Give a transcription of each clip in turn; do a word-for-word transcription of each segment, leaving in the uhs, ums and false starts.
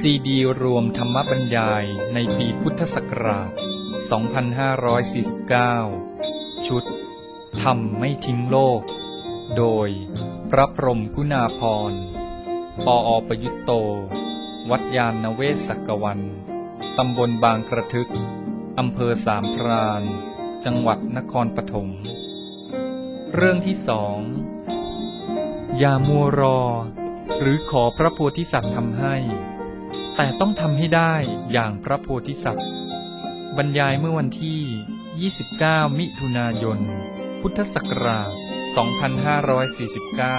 ซีดีรวมธรรมบรรยายในปีพุทธศักราช สองพันห้าร้อยสี่สิบเก้า ชุดธรรมไม่ทิ้งโลก โดยพระพรหมกุณาภรณ์ ปอ.ประยุตโต วัดยานนเวศกกวัน ตำบลบางกระทึก อำเภอสามพราน จังหวัดนครปฐม เรื่องที่สอง อย่ามัวรอ หรือขอพระโพธิสัตว์ทำให้ แต่ต้องทำให้ได้อย่างพระโพธิสัตว์ บรรยายเมื่อวันที่ ยี่สิบเก้า มิถุนายน พุทธศักราช สองพันห้าร้อยสี่สิบเก้า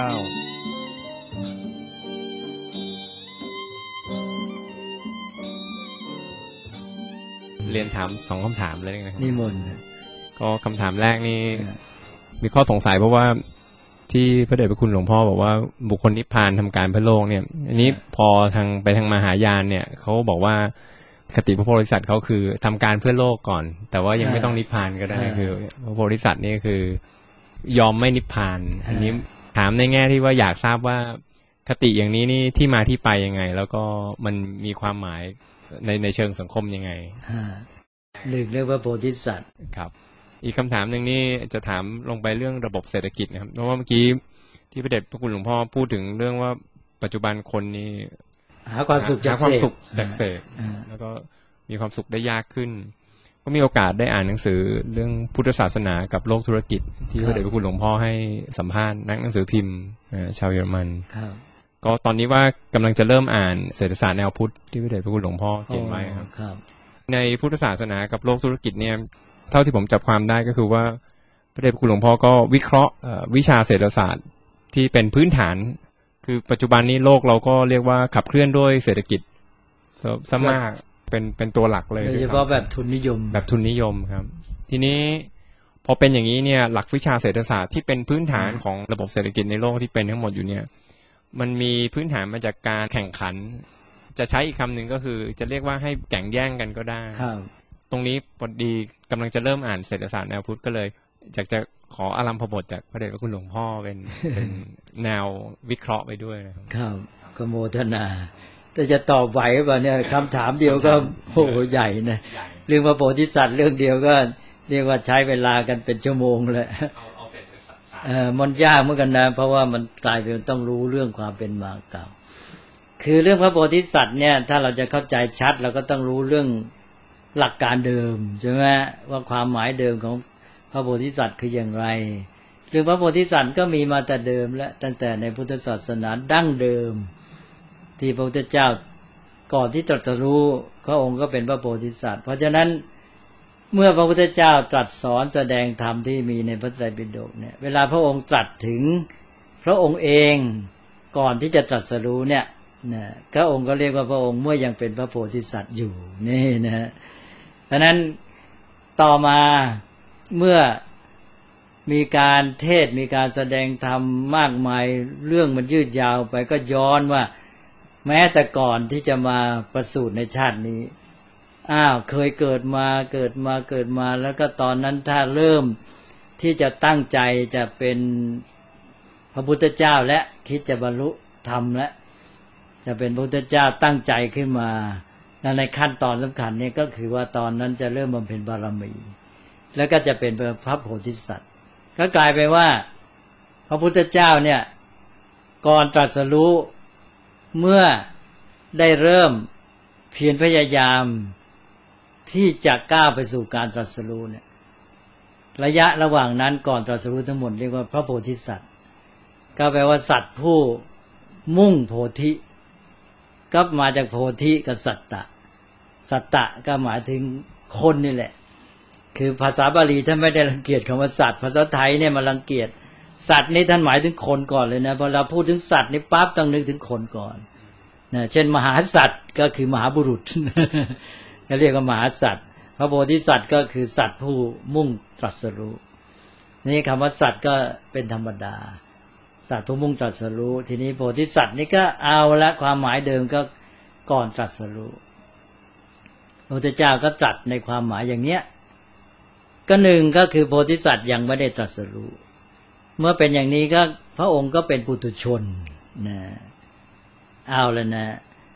เรียนถามสองคำถามเลยนะครับนิมนต์ก็คำถามแรกนี่มีข้อสงสัยเพราะว่าที่พระเดชพระคุณหลวงพ่อบอกว่าบุคคลนิพพานทำการเพื่อโลกเนี่ยอันนี้พอทางไปทางมหายานเนี่ยเขาบอกว่าคติพระโพธิสัตว์เขาคือทำการเพื่อโลกก่อนแต่ว่ายังไม่ต้องนิพพานก็ได้คือพระโพธิสัตว์นี่คือยอมไม่นิพพานอันนี้ถามในแง่ที่ว่าอยากทราบว่าคติอย่างนี้นี่ที่มาที่ไปยังไงแล้วก็มันมีความหมายในในเชิงสังคมยังไงหนึ่งเรียกว่าโพธิสัตว์ครับอีกคำถามหนึ่งนี่จะถามลงไปเรื่องระบบเศรษฐกิจนะครับเพราะว่าเมื่อกี้ที่พระเดชพระคุณหลวงพ่อพูดถึงเรื่องว่าปัจจุบันคนนี้หาความสุขจากความสุขจากเสพแล้วก็มีความสุขได้ยากขึ้นก็มีโอกาสได้อ่านหนังสือเรื่องพุทธศาสนากับโลกธุรกิจที่พระเดชพระคุณหลวงพ่อให้สัมภาษณ์นักหนังสือพิมพ์ชาวเยอรมันก็ตอนนี้ว่ากำลังจะเริ่มอ่านเศรษฐศาสตร์แนวพุทธที่พระเดชพระคุณหลวงพ่อเขียนไว้ครับในพุทธศาสนากับโลกธุรกิจเนี่ยเท่าที่ผมจับความได้ก็คือว่าพระเดชพระคุณหลวงพ่อก็วิเคราะห์วิชาเศรษฐศาสตร์ที่เป็นพื้นฐานคือปัจจุบันนี้โลกเราก็เรียกว่าขับเคลื่อนด้วยเศรษฐกิจซะมากเป็นเป็นตัวหลักเลยโดยเฉพาะแบบทุนนิยมแบบทุนนิยมครับทีนี้พอเป็นอย่างนี้เนี่ยหลักวิชาเศรษฐศาสตร์ที่เป็นพื้นฐานของระบบเศรษฐกิจในโลกที่เป็นทั้งหมดอยู่เนี่ยมันมีพื้นฐานมาจากการแข่งขันจะใช้อีกคำหนึ่งก็คือจะเรียกว่าให้แข่งแย่งกันก็ได้ตรงนี้พอดีกำลังจะเริ่มอ่านเศรษฐศาสตร์แนวพุทธก็เลยอยากจะขออารัมภบทจากพระเดชพระคุณหลวงพ่อเป็นเป็นแนววิเคราะห์ไปด้วยนะครับครับก็โมทนาแต่จะตอบไหวป่ะเนี่ยคำถามเดียวก็โอ้โหใหญ่นะเรื่องพระโพธิสัตว์เรื่องเดียวก็เรียกว่าใช้เวลากันเป็นชั่วโมงเลยเออมันยากเหมือนกันนะเพราะว่ามันกลายเป็นต้องรู้เรื่องความเป็นมาเก่าคือเรื่องพระโพธิสัตว์เนี่ยถ้าเราจะเข้าใจชัดเราก็ต้องรู้เรื่องหลักการเดิมใช่ไหมว่าความหมายเดิมของพระโพธิสัตว์คืออย่างไรเรื่องพระโพธิสัตว์ก็มีมาแต่เดิมและตั้งแต่ในพุทธศาสนาดั้งเดิมที่พระพุทธเจ้าก่อนที่ตรัสรู้พระองค์ก็เป็นพระโพธิสัตว์เพราะฉะนั้นเมื่อพระพุทธเจ้าตรัสสอนแสดงธรรมที่มีในพระไตรปิฎกเนี่ยเวลาพระองค์ตรัสถึงพระองค์เองก่อนที่จะตรัสรู้เนี่ยนะพระองค์ก็เรียกว่าพระองค์เมื่อยังเป็นพระโพธิสัตว์อยู่นี่นะเพราะนั้นต่อมาเมื่อมีการเทศมีการแสดงธรรมมากมายเรื่องมันยืดยาวไปก็ย้อนว่าแม้แต่ก่อนที่จะมาประสูติในชาตินี้อ้าวเคยเกิดมาเกิดมาเกิดมาแล้วก็ตอนนั้นถ้าเริ่มที่จะตั้งใจจะเป็นพระพุทธเจ้าและคิดจะบรรลุธรรมและจะเป็นพระพุทธเจ้าตั้งใจขึ้นมาในขั้นตอนสำคัญนี้ก็คือว่าตอนนั้นจะเริ่มบำเพ็ญบารมีแล้วก็จะเป็นพระโพธิสัตว์ก็กลายไปว่าพระพุทธเจ้าเนี่ยก่อนตรัสรู้เมื่อได้เริ่มเพียรพยายามที่จะก้าวไปสู่การตรัสรู้เนี่ยระยะระหว่างนั้นก่อนตรัสรู้ทั้งหมดเรียกว่าพระโพธิสัตว์ก็แปลว่าสัตว์ผู้มุ่งโพธิก็มาจากโพธิกับสัตตะสัตตะก็หมายถึงคนนี่แหละคือภาษาบาลีท่านไม่ได้รังเกียจคำว่าสัตว์ภาษาไทยเนี่ยมารังเกียจสัตว์นี่ท่านหมายถึงคนก่อนเลยนะพอเราพูดถึงสัตว์นี่ปั๊บต้องนึกถึงคนก่อนนะเช่นมหาสัตว์ก็คือมหาบุรุษเขาเรียกว่ามหาสัตว์พระโพธิสัตว์ก็คือสัตว์ผู้มุ่งตรัสรู้นี่คำว่าสัตว์ก็เป็นธรรมดาสัตว์ผู้มุ่งตรัสรู้ทีนี้โพธิสัตว์นี่ก็เอาละความหมายเดิมก็ก่อนตรัสรู้พระพุทธเจ้าก็ตรัสในความหมายอย่างเนี้ยก็หนึ่งก็คือโพธิสัตว์ยังไม่ได้ตรัสรู้เมื่อเป็นอย่างนี้ก็พระองค์ก็เป็นปุถุชนนะเอาแล้วนะ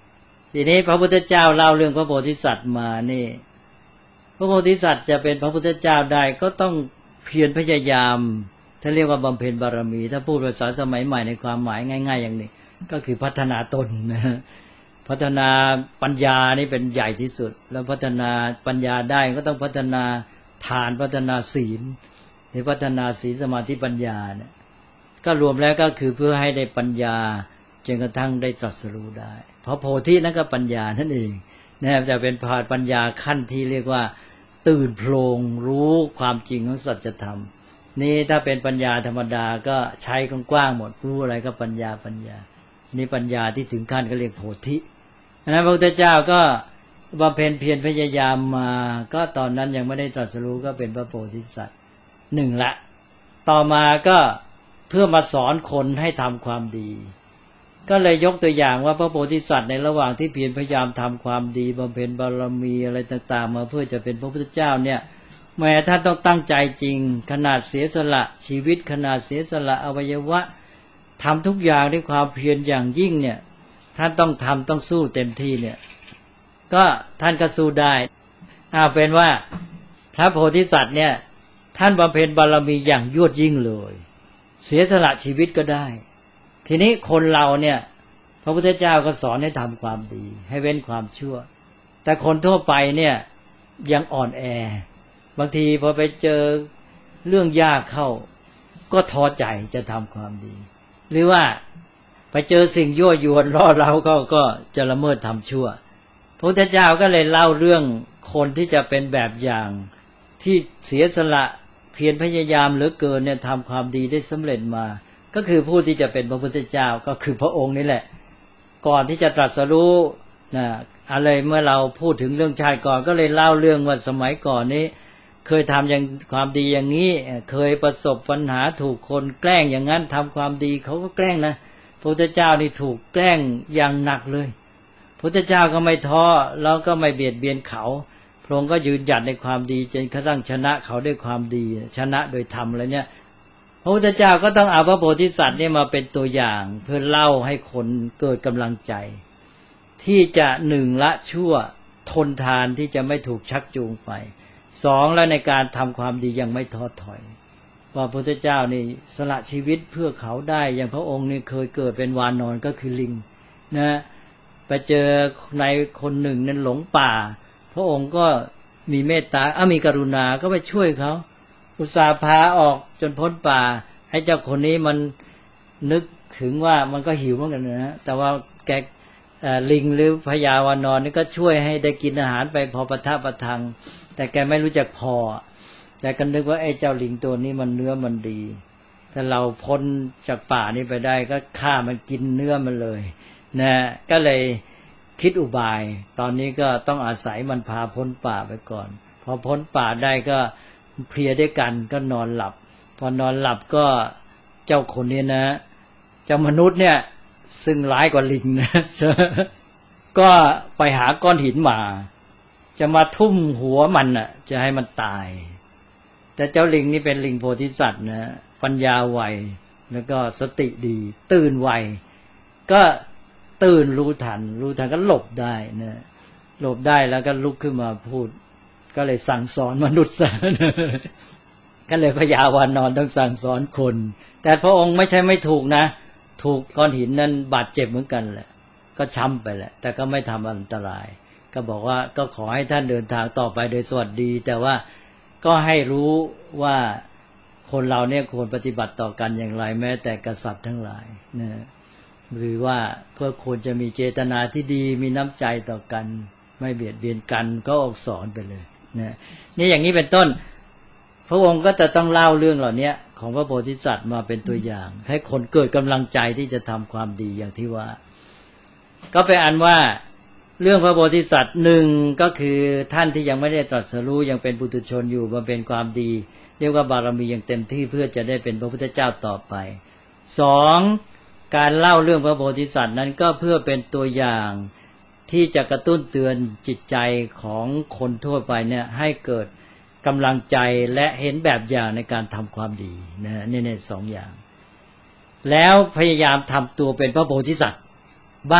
ทีนี้พระพุทธเจ้าเล่าเรื่องพระโพธิสัตว์มานี่พระโพธิสัตว์จะเป็นพระพุทธเจ้าได้ก็ต้องเพียรพยายามถ้าเรียกว่าบำเพ็ญบารมีถ้าพูดภาษาสมัยใหม่ในความหมายง่ายๆอย่างนี้ก็คือพัฒนาตนนะพัฒนาปัญญานี่เป็นใหญ่ที่สุดแล้วพัฒนาปัญญาได้ก็ต้องพัฒนาทานพัฒนาศีลหรือพัฒนาศีลสมาธิปัญญาเนี่ยก็รวมแล้วก็คือเพื่อให้ได้ปัญญาจนกระทั่งได้ตรัสรู้ได้เพราะโพธินั่นก็ปัญญานั่นเองนะครับจะเป็นปัญญาขั้นที่เรียกว่าตื่นโพลงรู้ความจริงของสัจธรรมนี่ถ้าเป็นปัญญาธรรมดาก็ใช้กว้างๆหมดรู้อะไรก็ปัญญาปัญญานี่ปัญญาที่ถึงขั้นก็เรียกโพธิฉะนั้นพระพุทธเจ้าก็บำเพ็ญเพียรพยายามมาก็ตอนนั้นยังไม่ได้ตรัสรู้ก็เป็นพระโพธิสัตว์หนึ่งละต่อมาก็เพื่อมาสอนคนให้ทำความดีก็เลยยกตัวอย่างว่าพระโพธิสัตว์ในระหว่างที่เพียรพยายามทำความดีบำเพ็ญบารมีอะไรต่างๆมาเพื่อจะเป็นพระพุทธเจ้าเนี่ยแม้ท่านต้องตั้งใจจริงขนาดเสียสละชีวิตขนาดเสียสละอวัยวะทำทุกอย่างด้วยความเพียรอย่างยิ่งเนี่ยท่านต้องทำต้องสู้เต็มที่เนี่ยก็ท่านก็สู้ได้เอาเป็นว่าพระโพธิสัตว์เนี่ยท่านบำเพ็ญบารมีอย่างยวดยิ่งเลยเสียสละชีวิตก็ได้ทีนี้คนเราเนี่ยพระพุทธเจ้าก็สอนให้ทำความดีให้เว้นความชั่วแต่คนทั่วไปเนี่ยยังอ่อนแอบางทีพอไปเจอเรื่องยากเข้าก็ท้อใจจะทำความดีหรือว่าไปเจอสิ่งยั่วยวนล่อเร้าก็ก็จะละเมิดทำชั่วพระพุทธเจ้าก็เลยเล่าเรื่องคนที่จะเป็นแบบอย่างที่เสียสละเพียรพยายามเหลือเกินเนี่ยทำความดีได้สำเร็จมาก็คือผู้ที่จะเป็นพระพุทธเจ้าก็คือพระองค์นี่แหละก่อนที่จะตรัสรู้นะอะไรเมื่อเราพูดถึงเรื่องชาติก่อนก็เลยเล่าเรื่องว่าสมัยก่อนนี้เคยทำอย่างความดีอย่างนี้เคยประสบปัญหาถูกคนแกล้งอย่างนั้นทำความดีเขาก็แกล้งนะพระพุทธเจ้านี่ถูกแกล้งอย่างหนักเลยพระพุทธเจ้าก็ไม่ท้อแล้วก็ไม่เบียดเบียนเขาพระองค์ก็ยืนหยัดในความดีจนกระทั่งชนะเขาด้วยความดีชนะโดยธรรมอะไรเนี่ยพระพุทธเจ้าก็ต้องเอาพระโพธิสัตว์นี่มาเป็นตัวอย่างเพื่อเล่าให้คนเกิดกำลังใจที่จะหนึ่งละชั่วทนทานที่จะไม่ถูกชักจูงไปสองแล้วในการทำความดียังไม่ท้อถอยว่าพระพุทธเจ้านี่สละชีวิตเพื่อเขาได้อย่างพระองค์นี่เคยเกิดเป็นวานอนก็คือลิงนะไปเจอในคนหนึ่งนั้นหลงป่าพระองค์ก็มีเมตตาอ่ะมีกรุณาก็ไปช่วยเขาอุตส่าห์พาออกจนพ้นป่าให้เจ้าคนนี้มันนึกถึงว่ามันก็หิวเหมือนกันนะแต่ว่าแกลิงหรือพญาวานอนนี่ก็ช่วยให้ได้กินอาหารไปพอประทับประทังแต่แกไม่รู้จักพอแต่ก็นึกว่าไอ้เจ้าลิงตัวนี้มันเนื้อมันดีถ้าเราพ้นจากป่านี้ไปได้ก็ฆ่ามันกินเนื้อมันเลยนะก็เลยคิดอุบายตอนนี้ก็ต้องอาศัยมันพาพ้นป่าไปก่อนพอพ้นป่าได้ก็เพลียด้วยกันก็นอนหลับพอนอนหลับก็เจ้าคนนี้นะเจ้ามนุษย์เนี่ยซึ่งร้ายกว่าลิงนะก็ไปหาก้อนหินมาจะมาทุ่มหัวมันน่ะจะให้มันตายแต่เจ้าลิงนี่เป็นลิงโพธิสัตว์นะปัญญาไวแล้วก็สติดีตื่นไวก็ตื่นรู้ทันรู้ทันก็หลบได้นะหลบได้แล้วก็ลุกขึ้นมาพูดก็เลยสั่งสอนมนุษย์ซะก็เลยพญาวานอนต้องสั่งสอนคนแต่พระองค์ไม่ใช่ไม่ถูกนะถูกก้อนหินนั้นบาดเจ็บเหมือนกันแหละก็ช้ำไปแหละแต่ก็ไม่ทำอันตรายก็บอกว่าก็ขอให้ท่านเดินทางต่อไปโดยสวัสดีแต่ว่าก็ให้รู้ว่าคนเราเนี่ยควรปฏิบัติต่อกันอย่างไรแม้แต่กษัตริย์ทั้งหลายนะหรือว่าเพื่อควรจะมีเจตนาที่ดีมีน้ำใจต่อกันไม่เบียดเบียนกันก็ออกสอนไปเลยนะนี่อย่างนี้เป็นต้นพระองค์ก็จะต้องเล่าเรื่องเหล่านี้ของพระโพธิสัตว์มาเป็นตัวอย่างให้คนเกิดกำลังใจที่จะทำความดีอย่างที่ว่าก็เป็นอันว่าเรื่องพระโพธิสัตว์หนึ่งก็คือท่านที่ยังไม่ได้ตรัสรู้ยังเป็นปุถุชนอยู่บำเพ็ญความดีเรียกว่าบารมีอย่างเต็มที่เพื่อจะได้เป็นพระพุทธเจ้าต่อไปสองการเล่าเรื่องพระโพธิสัตว์นั้นก็เพื่อเป็นตัวอย่างที่จะกระตุ้นเตือนจิตใจของคนทั่วไปเนี่ยให้เกิดกำลังใจและเห็นแบบอย่างในการทำความดีนะนี่ในสองอย่างแล้วพยายามทำตัวเป็นพระโพธิสัตว์บ้าง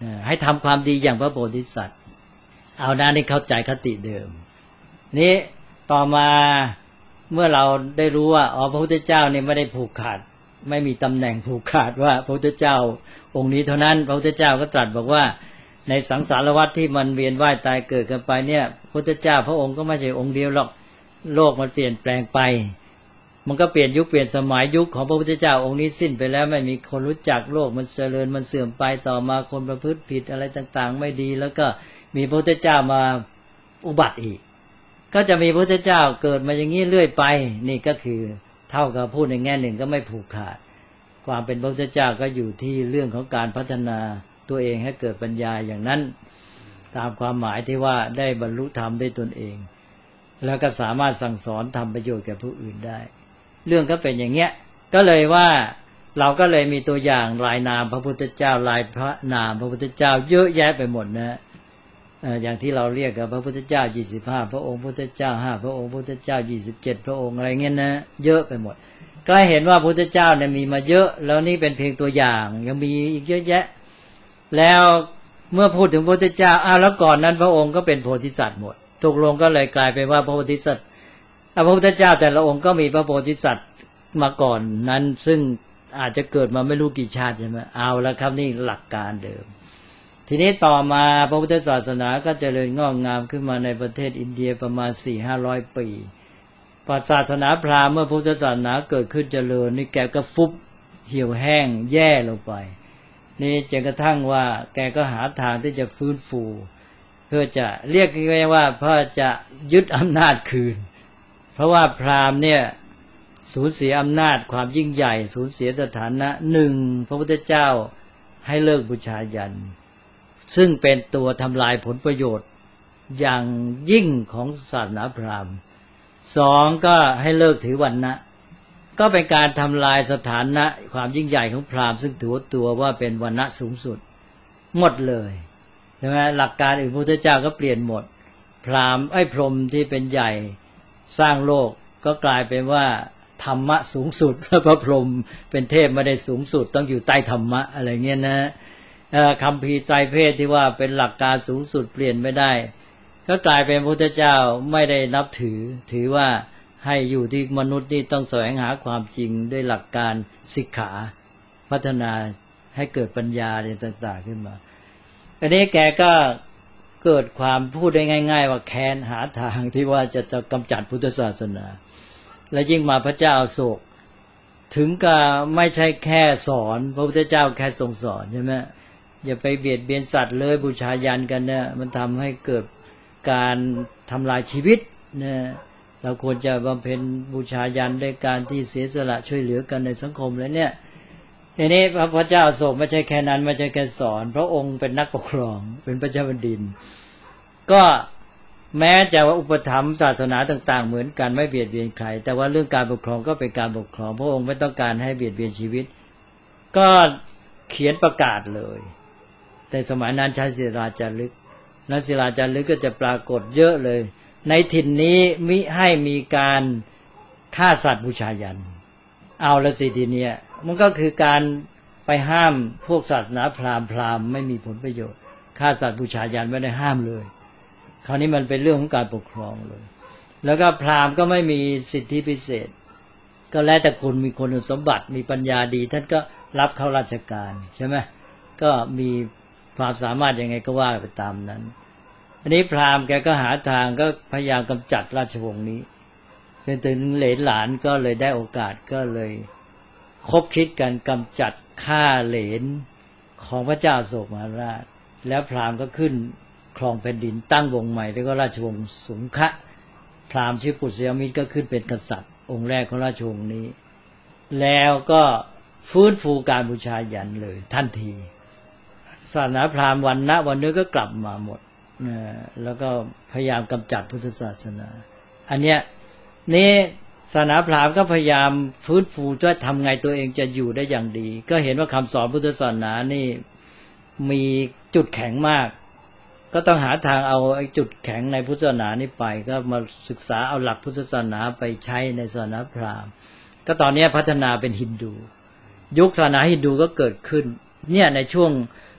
ให้ทำความดีอย่างพระโพธิสัตว์เอาหน้านี่เข้าใจคติเดิมนี้ต่อมาเมื่อเราได้รู้ว่าอ๋อพระพุทธเจ้าเนี่ยไม่ได้ผูกขาดไม่มีตำแหน่งผูกขาดว่าพระพุทธเจ้าองค์นี้เท่านั้นพระพุทธเจ้าก็ตรัสบอกว่าในสังสารวัฏที่มันเวียนว่ายตายเกิดกันไปเนี่ยพระพุทธเจ้าพระองค์ก็ไม่ใช่องค์เดียวหรอกโลกมันเปลี่ยนแปลงไปมันก็เปลี่ยนยุคเปลี่ยนสมัยยุคของพระพุทธเจ้าองค์นี้สิ้นไปแล้วไม่มีคนรู้จักโลกมันเจริญมันเสื่อมไปต่อมาคนประพฤติผิดอะไรต่างๆไม่ดีแล้วก็มีพระพุทธเจ้ามาอุบัติอีกก็จะมีพระพุทธเจ้าเกิดมาอย่างนี้เรื่อยไปนี่ก็คือเท่ากับพูดในแง่หนึ่งก็ไม่ผูกขาดความเป็นพระพุทธเจ้าก็อยู่ที่เรื่องของการพัฒนาตัวเองให้เกิดปัญญาอย่างนั้นตามความหมายที่ว่าได้บรรลุธรรมด้วยตนเองแล้วก็สามารถสั่งสอนทำประโยชน์แก่ผู้อื่นได้เรื่องก็เป็นอย่างเงี้ยก็เลยว่าเราก็เลยมีตัวอย่างลายนามพระพุทธเจ้าลายพระนามพระพุทธเจ้าเยอะแยะไปหมดนะอย่างที่เราเรียกกับพระพุทธเจ้ายี่สิบห้าพระองค์พระพุทธเจ้าห้าพระองค์พระพุทธเจ้ายี่สิบเจ็ดพระองค์อะไรเงี้ยนะเยอะไปหมดก็เห็นว่าพระพุทธเจ้าเนี่ยมีมาเยอะแล้วนี่เป็นเพียงตัวอย่างยังมีอีกเยอะแยะแล้วเมื่อพูดถึงพระพุทธเจ้าอ้าวแล้วก่อนนั้นพระองค์ก็เป็นโพธิสัตว์หมดตกลงก็เลยกลายเป็นว่าพระโพธิสัตว์พระพุทธเจ้าแต่ละองค์ก็มีพระโพธิสัตว์มาก่อนนั้นซึ่งอาจจะเกิดมาไม่รู้กี่ชาติใช่ไหมเอาแล้วครับนี่หลักการเดิมทีนี้ต่อมาพระพุทธศาสนาก็เจริญงอกงามขึ้นมาในประเทศอินเดียประมาณ สี่ห้าร้อย ปีพอศาสนาพราหมณ์เมื่อพุทธศาสนาเกิดขึ้นเจริญนี่แกก็ฟุบเหี่ยวแห้งแย่ลงไปนี่จนกระทั่งว่าแกก็หาทางที่จะฟื้นฟูเพื่อจะเรียกง่ายๆว่าเพื่อจะยึดอำนาจคืนเพราะว่าพราหมณ์เนี่ยสูญเสียอำนาจความยิ่งใหญ่สูญเสียสถานะหนึ่งพระพุทธเจ้าให้เลิกบูชายัญซึ่งเป็นตัวทำลายผลประโยชน์อย่างยิ่งของศาสนาพราหมณ์สองก็ให้เลิกถือวรรณะก็เป็นการทำลายสถานะความยิ่งใหญ่ของพราหมณ์ซึ่งถือตัวว่าเป็นวรรณะสูงสุดหมดเลยใช่ไหมหลักการอื่นพระพุทธเจ้าก็เปลี่ยนหมดพราหมณ์ไอ้พรหมที่เป็นใหญ่สร้างโลกก็กลายเป็นว่าธรรมะสูงสุดพระพรหมเป็นเทพไม่ได้สูงสุดต้องอยู่ใต้ธรรมะอะไรเงี้ยนะคำพีไตรเพศที่ว่าเป็นหลักการสูงสุดเปลี่ยนไม่ได้ก็กลายเป็นพระพุทธเจ้าไม่ได้นับถือถือว่าให้อยู่ที่มนุษย์นี่ต้องแสวงหาความจริงด้วยหลักการศิกขาพัฒนาให้เกิดปัญญาอะไรต่างๆขึ้นมาอันนี้แกก็เกิดความพูดได้ง่ายๆว่าแค้นหาทางที่ว่าจะจะกำจัดพุทธศาสนาและยิ่งมาพระเจ้าอโศกถึงกับไม่ใช่แค่สอนพระพุทธเจ้าแค่ทรงสอนใช่ไหมอย่าไปเบียดเบียนสัตว์เลยบูชายันกันเนี่ยมันทำให้เกิดการทำลายชีวิตเนี่ยเราควรจะบำเพ็ญบูชายันด้วยการที่เสียสละช่วยเหลือกันในสังคมเลยเนี่ยทีนี้พระเจ้าอโศกไม่ใช่แค่นั้นไม่ใช่แค่สอนพระองค์เป็นนักปกครองเป็นพระเจ้าแผ่นดินก็แม้จะว่าอุปถัมภ์ศาสนาต่างๆเหมือนกันไม่เบียดเบียนใครแต่ว่าเรื่องการปกครองก็เป็นการปกครองพระองค์ไม่ต้องการให้เบียดเบียนชีวิตก็เขียนประกาศเลยแต่สมัยนั้นใช้ศิลาจารึกและศิลาจารึกก็จะปรากฏเยอะเลยในถิ่นนี้มิให้มีการฆ่าสัตว์บูชายัญเอาละสิทีเนี้ยมันก็คือการไปห้ามพวกศาสนาพราหมณ์พราหมณ์ไม่มีผลประโยชน์ฆ่าสัตว์บูชายัญไม่ได้ห้ามเลยคราวนี้มันเป็นเรื่องของการปกครองเลยแล้วก็พราหมณ์ก็ไม่มีสิทธิพิเศษก็แล้วแต่คุณมีคุณสมบัติมีปัญญาดีท่านก็รับเข้าราชการใช่ไหมก็มีความสามารถยังไงก็ว่าไปตามนั้นอันนี้พราหมณ์แกก็หาทางก็พยายามกำจัดราชวงศ์นี้จนถึงเหลนหลานก็เลยได้โอกาสก็เลยคบคิดกันกำจัดฆ่าเหลนของพระเจ้าอโศกมหาราชแล้วพราหมณ์ก็ขึ้นครองแผ่นดินตั้งวงใหม่แล้วก็ราชวงศ์สุงคะพราหมณ์ชื่อปุษยมิตรก็ขึ้นเป็นกษัตริย์องค์แรกของราชวงศ์นี้แล้วก็ฟื้นฟูการบูชายัญเลยทันทีศาสนาพราหมณ์วันณะวันนี้ก็กลับมาหมดนะแล้วก็พยายามกำจัดพุทธศาสนาอันเนี้ยนี่ศาสนาพราหมณ์ก็พยายามฟื้นฟูด้วยทำไงตัวเองจะอยู่ได้อย่างดีก็เห็นว่าคำสอนพุทธศาสนานี่มีจุดแข็งมากก็ต้องหาทางเอาไอ้จุดแข็งในพุทธศาสนานี้ไปก็มาศึกษาเอาหลักพุทธศาสนาไปใช้ในศาสนาพราหมณ์ก็ตอนนี้พัฒนาเป็นฮินดูยุคศาสนาฮินดูก็เกิดขึ้นเนี่ยในช่วง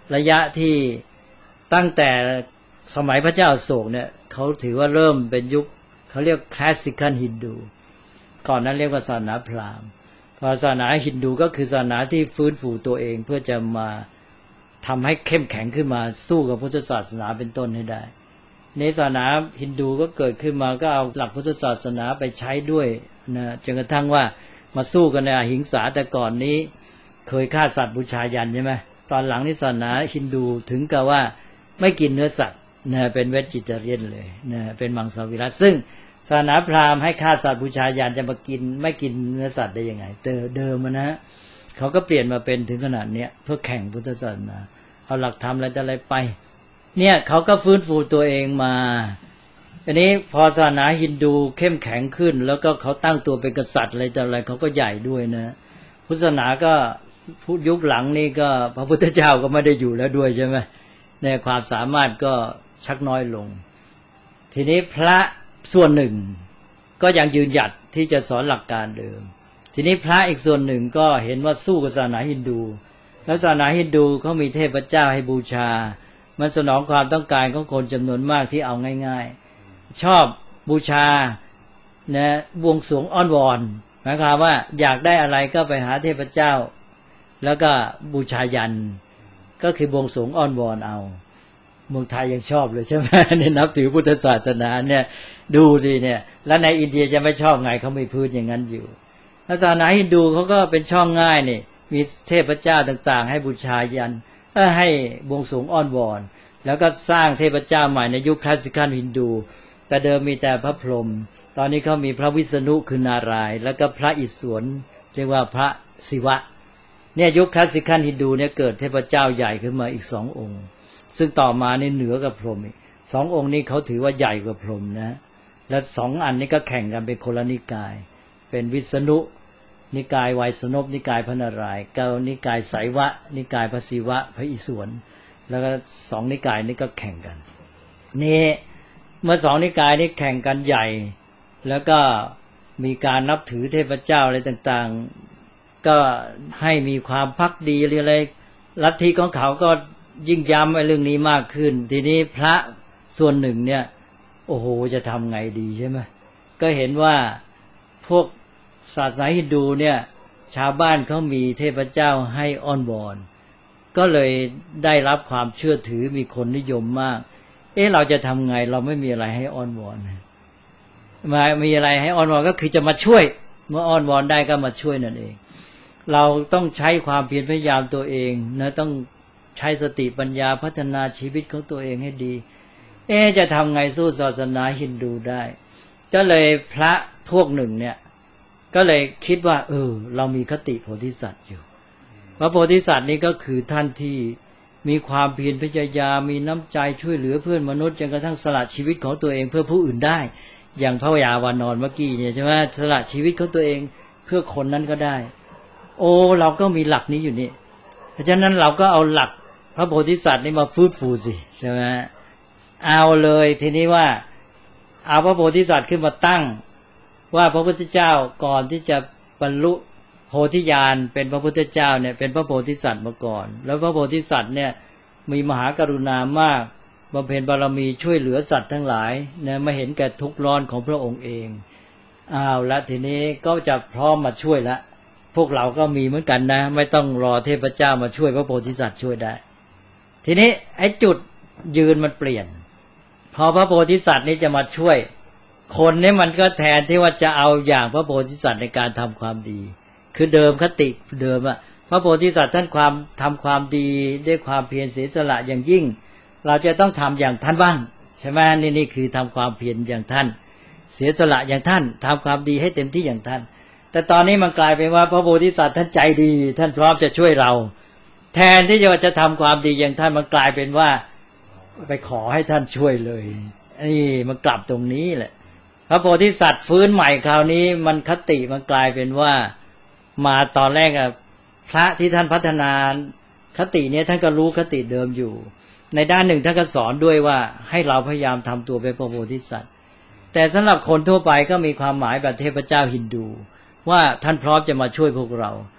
ระยะที่ตั้งแต่สมัยพระเจ้าอโศกเนี่ยเขาถือว่าเริ่มเป็นยุคเขาเรียกคลาสสิคอลฮินดูก่อนนั้นเรียกว่าศาสนาพราหมณ์พอศาสนาฮินดูก็คือศาสนาที่ฟื้นฟูตัวเองเพื่อจะมาทำให้เข้มแข็งขึ้นมาสู้กับพุทธศาสนาเป็นต้นให้ได้ในศาสนาฮินดูก็เกิดขึ้นมาก็เอาหลักพุทธศาสนาไปใช้ด้วยนะจนกระทั่งว่ามาสู้กันในอหิงสาแต่ก่อนนี้เคยฆ่าสัตว์บูชายันใช่ไหมตอนหลังนี่ศาสนาฮินดูถึงกับว่าไม่กินเนื้อสัตว์นะเป็นเวจิเตเรียนเลยนะเป็นมังสวิรัติซึ่งศาสนาพราหมณ์ให้ฆ่าสัตว์บูชายันจะมากินไม่กินเนื้อสัตว์ได้ยังไงเดิมเดิมนะฮะเขาก็เปลี่ยนมาเป็นถึงขนาดเนี้ยเพื่อแข่งพุทธศาสนาเอาหลักธรรมอะไรจะอะไรไปเนี่ยเขาก็ฟื้นฟูตัวเองมาอันนี้พอศาสนาฮินดูเข้มแข็งขึ้นแล้วก็เขาตั้งตัวเป็นกษัตริย์อะไรแต่อะไรเขาก็ใหญ่ด้วยนะพุทธศาสนาก็ยุคหลังนี่ก็พระพุทธเจ้าก็ไม่ได้อยู่แล้วด้วยใช่ไหมในความสามารถก็ชักน้อยลงทีนี้พระส่วนหนึ่งก็ยังยืนหยัดที่จะสอนหลักการเดิมทีนี้พระอีกส่วนหนึ่งก็เห็นว่าสู้กับศาสนาฮินดูแล้วศาสนาฮินดูเขามีเทพเจ้าให้บูชามันสนองความต้องการของคนจำนวนมากที่เอาง่ายๆชอบบูชานะบวงสรวงอ้อนวอนหมายความว่าอยากได้อะไรก็ไปหาเทพเจ้าแล้วก็บูชายันก็คือบวงสรวงอ้อนวอนเอาเมืองไทยยังชอบเลยใช่ไหมเนี่ยนับถือพุทธศาสนาเนี่ยดูสิเนี่ยแล้วในอินเดียจะไม่ชอบไงเขาไม่พูดอย่างนั้นอยู่ศาสนาฮินดูเขาก็เป็นช่องง่ายนี่มีเทพเจ้าต่างๆให้บูชายันให้บวงสรวงอ้อนวอนแล้วก็สร้างเทพเจ้าใหม่ในยุคคลาสสิคอลฮินดูแต่เดิมมีแต่พระพรหมตอนนี้เขามีพระวิษณุคือนารายณ์แล้วก็พระอิศวรเรียกว่าพระศิวะเนี่ยยุคคลาสสิคอลฮินดูเนี่ยเกิดเทพเจ้าใหญ่ขึ้นมาอีกสององค์ซึ่งต่อมานี่เหนือกับพรหมอีกสององค์นี้เขาถือว่าใหญ่กว่าพรหมนะและสองอันนี้ก็แข่งกันเป็นคนละนิกายเป็นวิษณุนิกายไวยสนพนิกายพระนารายณ์กับนิกายไสยวะนิกายพระศิวะพระอิศวรแล้วก็สองนิกายนี้ก็แข่งกันนี่เมื่อสองนิกายนี้แข่งกันใหญ่แล้วก็มีการนับถือเทพเจ้าอะไรต่างๆก็ให้มีความภักดีอะไรลัทธิของเขาก็ยิ่งย้ำไอ้เรื่องนี้มากขึ้นทีนี้พระส่วนหนึ่งเนี่ยโอ้โหจะทำไงดีใช่ไหมก็เห็นว่าพวกศาสนาฮินดูเนี่ยชาวบ้านเขามีเทพเจ้าให้อ้อนวอนก็เลยได้รับความเชื่อถือมีคนนิยมมากเอ๊ะเราจะทำไงเราไม่มีอะไรให้อ้อนวอนมามีอะไรให้อ้อนวอนก็คือจะมาช่วยเมื่ออ้อนวอนได้ก็มาช่วยนั่นเองเราต้องใช้ความเพียรพยายามตัวเองนะต้องใช้สติปัญญาพัฒนาชีวิตของตัวเองให้ดีเอ๊ะจะทำไงสู้ศาสนาฮินดูได้ก็เลยพระพวกหนึ่งเนี่ยก็เลยคิดว่าเออเรามีคติโพธิสัตว์อยู่พระโพธิสัตว์นี้ก็คือท่านที่มีความเพียรพยายามมีน้ำใจช่วยเหลือเพื่อนมนุษย์จนกระทั่งสละชีวิตของตัวเองเพื่อผู้อื่นได้อย่างพระยาวานอนเมื่อกี้เนี่ยใช่ไหมสละชีวิตของตัวเองเพื่อคนนั้นก็ได้โอ้เราก็มีหลักนี้อยู่นี่เพราะฉะนั้นเราก็เอาหลักพระโพธิสัตว์นี่มาฟื้นฟูสิใช่ไหมเอาเลยทีนี้ว่าเอาพระโพธิสัตว์ขึ้นมาตั้งว่าพระพุทธเจ้าก่อนที่จะบรรลุโพธิญาณเป็นพระพุทธเจ้าเนี่ยเป็นพระโพธิสัตว์มาก่อนแล้วพระโพธิสัตว์เนี่ยมีมหากรุณามากบำเพ็ญบารมีช่วยเหลือสัตว์ทั้งหลายเนี่ยไม่เห็นแก่ทุกข์ร้อนของพระองค์เองอ้าวละทีนี้ก็จะพร้อมมาช่วยละพวกเราก็มีเหมือนกันนะไม่ต้องรอเทพเจ้ามาช่วยพระโพธิสัตว์ช่วยได้ทีนี้ไอ้จุดยืนมันเปลี่ยนพอพระโพธิสัตว์นี้จะมาช่วยคนนี้มันก็แทนที่ว่าจะเอาอย่างพระโพธิสัตว์ในการทำความดีคือเดิมคติเดิมอะพระโพธิสัตว์ท่านความทำความดีด้วยความเพียรเสียสละอย่างยิ่งเราจะต้องทำอย่างท่านบ้างใช่ไหมนี่นี่คือทำความเพียรอย่างท่านเสียสละอย่างท่านทำความดีให้เต็มที่อย่างท่านแต่ตอนนี้มันกลายเป็นว่าพระโพธิสัตว์ท่านใจดีท่านพร้อมจะช่วยเราแทนที่จะจะทำความดีอย่างท่านมันกลายเป็นว่าไปขอให้ท่านช่วยเลยนี่มันกลับตรงนี้แหละพระโพธิสัตว์ฟื้นใหม่คราวนี้มันคติมันกลายเป็นว่ามาตอนแรกอะพระที่ท่านพัฒนาคตินี้ท่านก็รู้คติเดิมอยู่ในด้านหนึ่งท่านก็สอนด้วยว่าให้เราพยายามทำตัวเป็นพระโพธิสัตว์แต่สำหรับคนทั่วไปก็มีความหมายแบบเทพเจ้าฮินดูว่าท่านพร้อมจะมาช่วยพวกเรา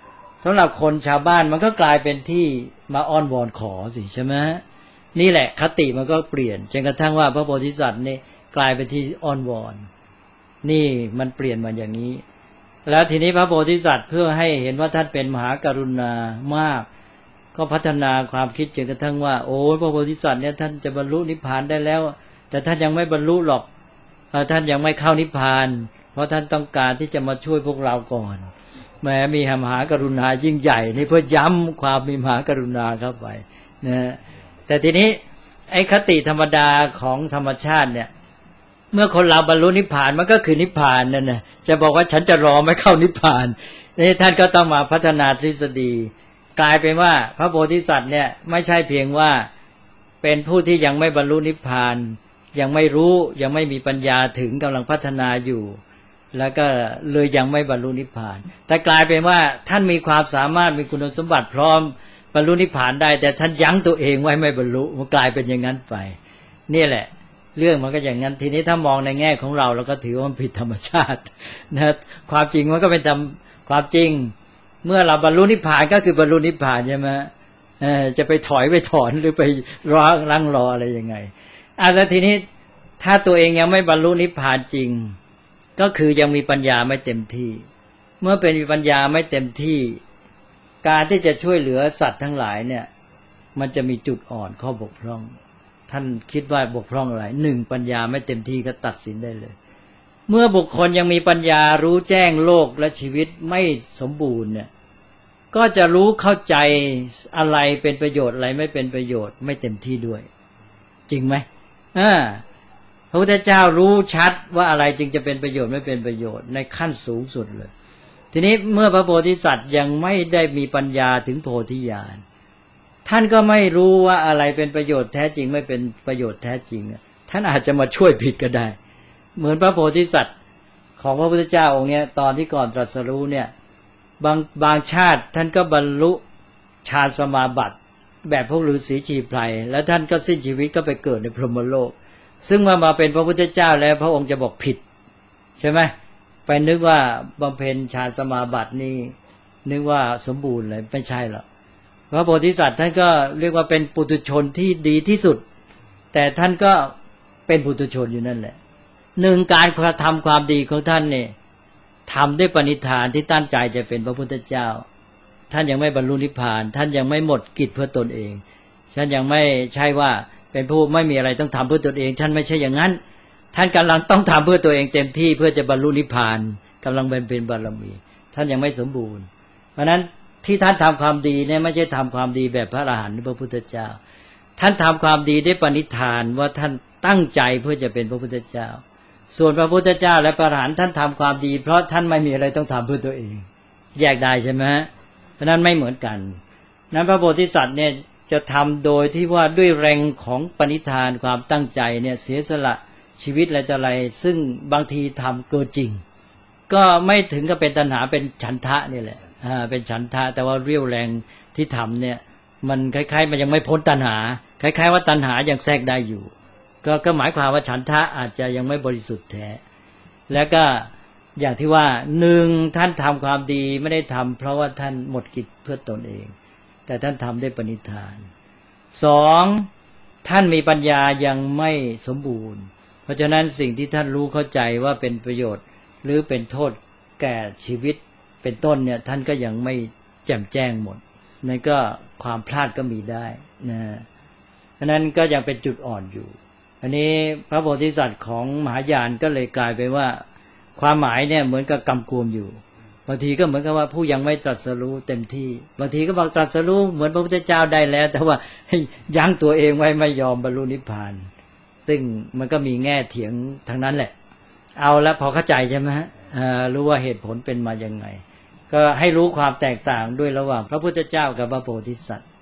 สำหรับคนชาวบ้านมันก็กลายเป็นที่มาอ้อนวอนขอสิใช่ไหมนี่แหละคติมันก็เปลี่ยนจนกระทั่งว่าพระโพธิสัตว์นี่กลายเป็นที่อ้อนวอนนี่มันเปลี่ยนมาอย่างนี้แล้วทีนี้พระโพธิสัตว์เพื่อให้เห็นว่าท่านเป็นมหากรุณามากก็พัฒนาความคิดจนกระทั่งว่าโอ้พระโพธิสัตว์เนี่ยท่านจะบรรลุนิพพานได้แล้วแต่ท่านยังไม่บรรลุหรอกท่านยังไม่เข้านิพพานเพราะท่านต้องการที่จะมาช่วยพวกเราก่อนแม้มีมหากรุณายิ่งใหญ่นี่เพื่อย้ำความมีมหากรุณาเข้าไปนะแต่ทีนี้ไอ้คติธรรมดาของธรรมชาติเนี่ยเมื่อคนเราบรรลุนิพพานมันก็คือนิพพานนั่นนะจะบอกว่าฉันจะรอไม่เข้านิพพานนี่ท่านก็ต้องมาพัฒนาทฤษฎีกลายเป็นว่าพระโพธิสัตว์เนี่ยไม่ใช่เพียงว่าเป็นผู้ที่ยังไม่บรรลุนิพพานยังไม่รู้ยังไม่มีปัญญาถึงกำลังพัฒนาอยู่แล้วก็เลยยังไม่บรรลุนิพพานแต่กลายเป็นว่าท่านมีความสามารถมีคุณสมบัติพร้อมบรรลุนิพพานได้แต่ท่านยั้งตัวเองไว้ไม่บรรลุมันกลายเป็นอย่างนั้นไปนี่แหละเรื่องมันก็อย่างนั้นทีนี้ถ้ามองในแง่ของเราเราก็ถือว่ามันผิดธรรมชาตินะความจริงมันก็เป็นความจริงเมื่อเราบรรลุนิพพานก็คือบรรลุนิพพานใช่ไหมเออจะไปถอยไปถอนหรือไปรอลังรออะไรยังไงอ่ะแล้วทีนี้ถ้าตัวเองยังไม่บรรลุนิพพานจริงก็คือยังมีปัญญาไม่เต็มที่เมื่อเป็นมีปัญญาไม่เต็มที่การที่จะช่วยเหลือสัตว์ทั้งหลายเนี่ยมันจะมีจุดอ่อนข้อบกพร่องท่านคิดว่าบกพร่องอะไรหนึ่งปัญญาไม่เต็มที่ก็ตัดสินได้เลยเมื่อบุคคลยังมีปัญญารู้แจ้งโลกและชีวิตไม่สมบูรณ์เนี่ยก็จะรู้เข้าใจอะไรเป็นประโยชน์อะไรไม่เป็นประโยชน์ไม่เต็มที่ด้วยจริงไหมอ่าพระพุทธเจ้ารู้ชัดว่าอะไรจึงจะเป็นประโยชน์ไม่เป็นประโยชน์ในขั้นสูงสุดเลยทีนี้เมื่อพระโพธิสัตว์ยังไม่ได้มีปัญญาถึงโพธิญาณท่านก็ไม่รู้ว่าอะไรเป็นประโยชน์แท้จริงไม่เป็นประโยชน์แท้จริงท่านอาจจะมาช่วยผิดก็ได้เหมือนพระโพธิสัตว์ของพระพุทธเจ้าองค์เนี้ยตอนที่ก่อนตรัสรู้เนี่ยบางบางชาติท่านก็บรรลุฌานสมาบัติแบบพวกฤาษีชีไพรแล้วท่านก็สิ้นชีวิตก็ไปเกิดในพรหมโลกซึ่งมามาเป็นพระพุทธเจ้าแล้วพระองค์จะบอกผิดใช่ไหมไปนึกว่าบำเพ็ญฌานสมาบัตินี่นึกว่าสมบูรณ์เลยไม่ใช่หรอกพระโพธิสัตว์ท่านก็เรียกว่าเป็นปุถุชนที่ดีที่สุดแต่ท่านก็เป็นปุถุชนอยู่นั่นแหละหนึ่งการกระทำความดีของท่านเนี่ยทำด้วยปณิธานที่ตั้งใจจะเป็นพระพุทธเจ้าท่านยังไม่บรรลุนิพพานท่านยังไม่หมดกิจเพื่อตนเองท่านยังไม่ใช่ว่าเป็นผู้ไม่มีอะไรต้องทำเพื่อตนเองท่านไม่ใช่อย่างนั้นท่านกำลังต้องทำเพื่อตัวเองเต็มที่เพื่อจะบรรลุนิพพานกำลังเป็นเป็นบารมีท่านยังไม่สมบูรณ์เพราะนั้นที่ท่านทำความดีเนี่ยไม่ใช่ทำความดีแบบพระอรหันต์หรือพระพุทธเจ้าท่านทำความดีด้วยปณิธานว่าท่านตั้งใจเพื่อจะเป็นพระพุทธเจ้าส่วนพระพุทธเจ้าและพระอรหันต์ท่านทำความดีเพราะท่านไม่มีอะไรต้องทำเพื่อตัวเองแยกได้ใช่ไหมเพราะนั้นไม่เหมือนกันนั้นพระโพธิสัตว์เนี่ยจะทำโดยที่ว่าด้วยแรงของปณิธานความตั้งใจเนี่ยเสียสละชีวิตอะไรต่ออะไรซึ่งบางทีทำเกินจริงก็ไม่ถึงกับเป็นตัณหาเป็นฉันทะนี่แหละอ่าเป็นฉันทะแต่ว่าเรี่ยวแรงที่ทำเนี่ยมันคล้ายๆมันยังไม่พ้นตัณหาคล้ายๆว่าตัณหายังแทรกได้อยู่ก็ก็หมายความว่าฉันทะอาจจะยังไม่บริสุทธิ์แท้แล้วก็อย่างที่ว่าหนึ่งท่านทำความดีไม่ได้ทำเพราะว่าท่านหมดกิจเพื่อตนเองแต่ท่านทำด้วยปณิธานสองท่านมีปัญญายังไม่สมบูรณ์เพราะฉะนั้นสิ่งที่ท่านรู้เข้าใจว่าเป็นประโยชน์หรือเป็นโทษแก่ชีวิตเป็นต้นเนี่ยท่านก็ยังไม่แจ่มแจ้งหมดนั่นก็ความพลาดก็มีได้นะเพราะนั้นก็ยังเป็นจุดอ่อนอยู่อันนี้พระโพธิสัตว์ของมหายานก็เลยกลายไปว่าความหมายเนี่ยเหมือนกับกำกวมอยู่บางทีก็เหมือนกับว่าผู้ยังไม่ตรัสรู้เต็มที่บางทีก็บอกตรัสรู้เหมือนพระพุทธเจ้าได้แล้วแต่ว่ายั้งตัวเองไว้ไม่ยอมบรรลุนิพพานซึ่งมันก็มีแง่เถียงทั้งนั้นแหละเอาแล้วพอเข้าใจใช่ไหมฮะรู้ว่าเหตุผลเป็นมายังไงก็ให้รู้ความแตกต่างด้วยระหว่างพระพุทธเจ้ากับพระโพธิสัตว์